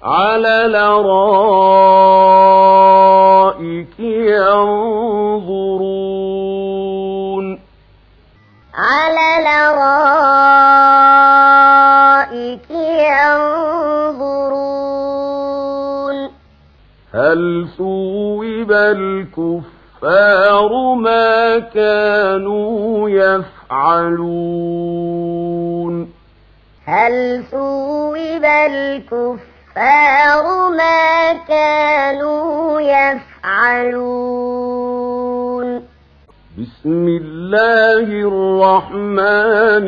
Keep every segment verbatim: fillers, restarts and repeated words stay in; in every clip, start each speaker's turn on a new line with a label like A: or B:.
A: على الأرائك ينظرون
B: على الأرائك ينظرون
A: هل ثوب الكفار ما كانوا يفعلون
B: هل ثوب الكفار ما كانوا يفعلون
A: بسم الله الرحمن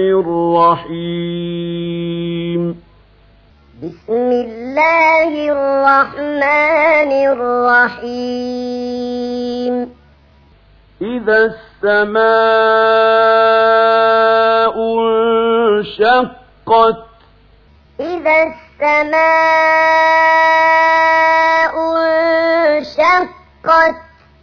A: الرحيم
B: بسم الله الرحمن الرحيم
A: إذا السماء انشقت
B: إذا السماء انشقت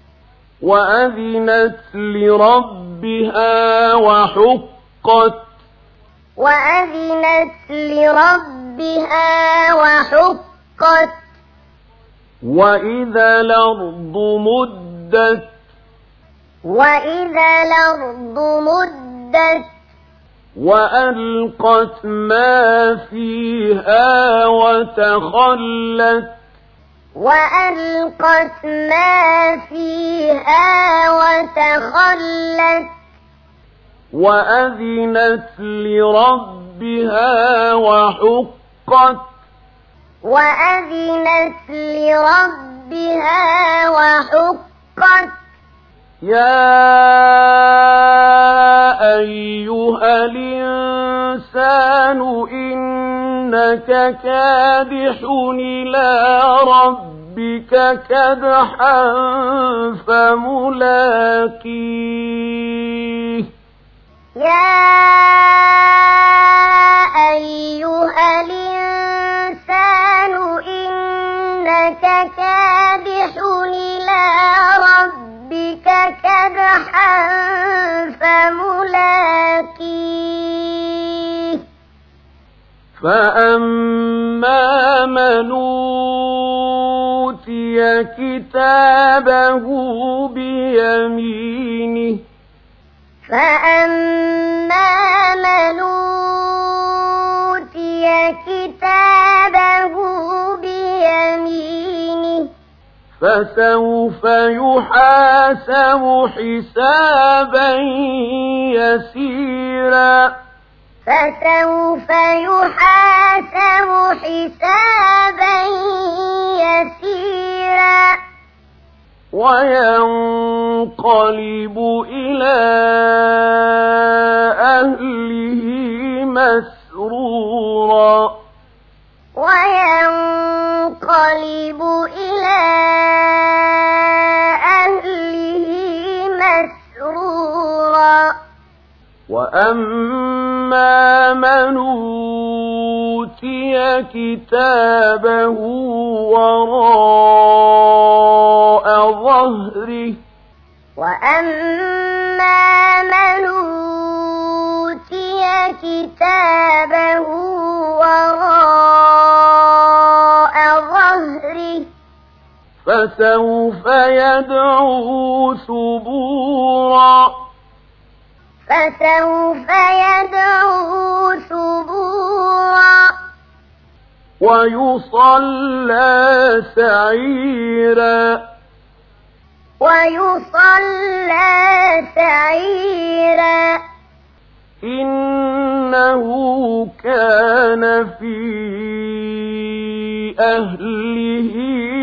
A: وأذنت لربها وحقت
B: وأذنت لربها وحقت
A: وإذا الأرض مدت
B: وإذا الأرض مدت
A: وألقت ما فيها وتخلت
B: وألقت ما فيها وتخلت
A: وأذنت لربها وحقت
B: وأذنت لربها وحقت
A: يا أيها الإنسان إنك كادح إلى ربك كدحا فملاقيه
B: يا أيها الإنسان إنك كادح إلى ربك كدحا فملاقيه
A: فأما من أوتي كتابه بيمينه
B: فأما من أوتي كتابه بيمينه
A: فسوف يحاسب حسابا يسيرا
B: فسوف يحاسب حسابا يسيرا
A: وينقلب إلى أهله مسرورا
B: وينقلب إلى أهله مسرورا
A: وأما من أوتي كتابه وراء ظهره
B: وأما من أوتي كتابه وراء ظهره
A: فسوف يدعو ثبورا
B: فسوف يدعو ثبورا
A: ويصلى سعيرا
B: ويصلى سعيرا
A: إنه كان في أهله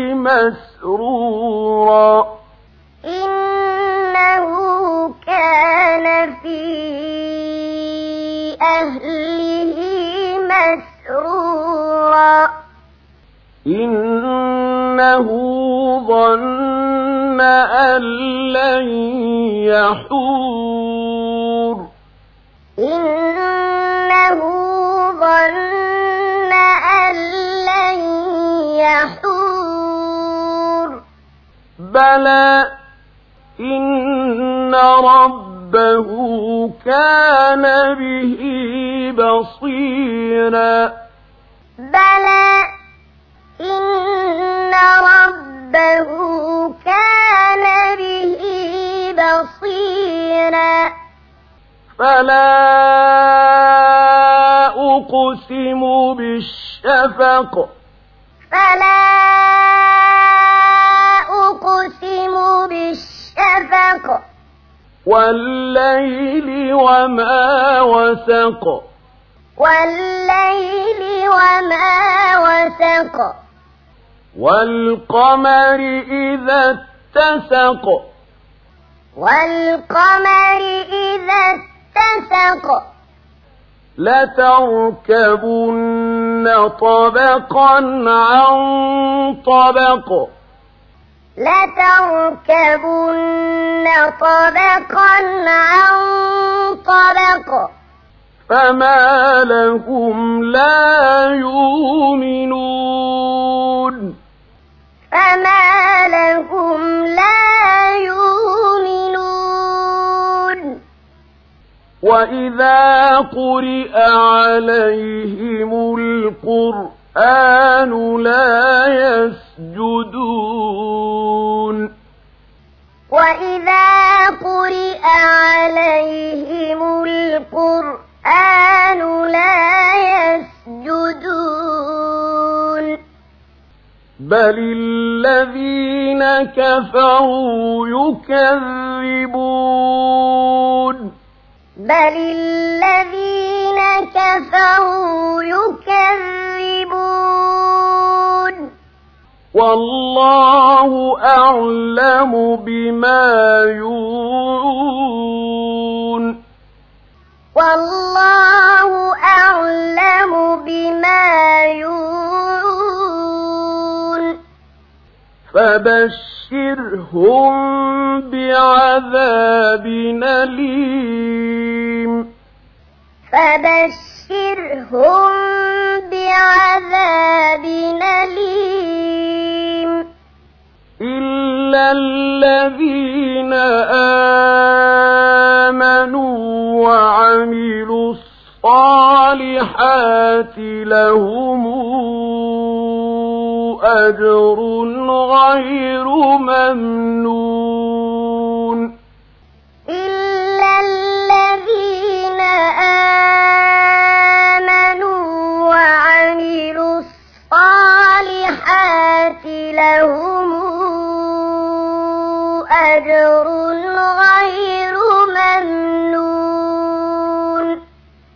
A: مسرورا
B: إنه كان في أهله مسرورا
A: إنه ظن أن لن يحور
B: إنه ظن أن لن يحور
A: بلى إن ربه كان به بصيرا
B: بلى
A: فلا أقسم بالشفق
B: فلا أقسم بالشفق
A: والليل وما وسق
B: والليل وما وسق
A: والقمر إذا اتسق
B: والقمر إذا اتسق
A: لتركبن طبقا عن طبق
B: لتركبن طبقا عن طبق
A: فما لهم لا يؤمنون
B: فما لهم لا يؤمنون
A: وإذا قرئ عليهم القرآن لا يسجدون
B: وإذا قرئ عليهم القرآن لا يسجدون
A: بل الذين كفروا يكذبون
B: بل الذين كفروا يكذبون
A: والله أعلم بما يوعون
B: والله أعلم بما يوعون
A: فبشرهم بعذاب أليم
B: فبشرهم بعذاب أليم
A: إلا الذين آمنوا وعملوا الصالحات لهم أجر غير ممنون
B: إلا الذين آمنوا وعملوا الصالحات لهم أجر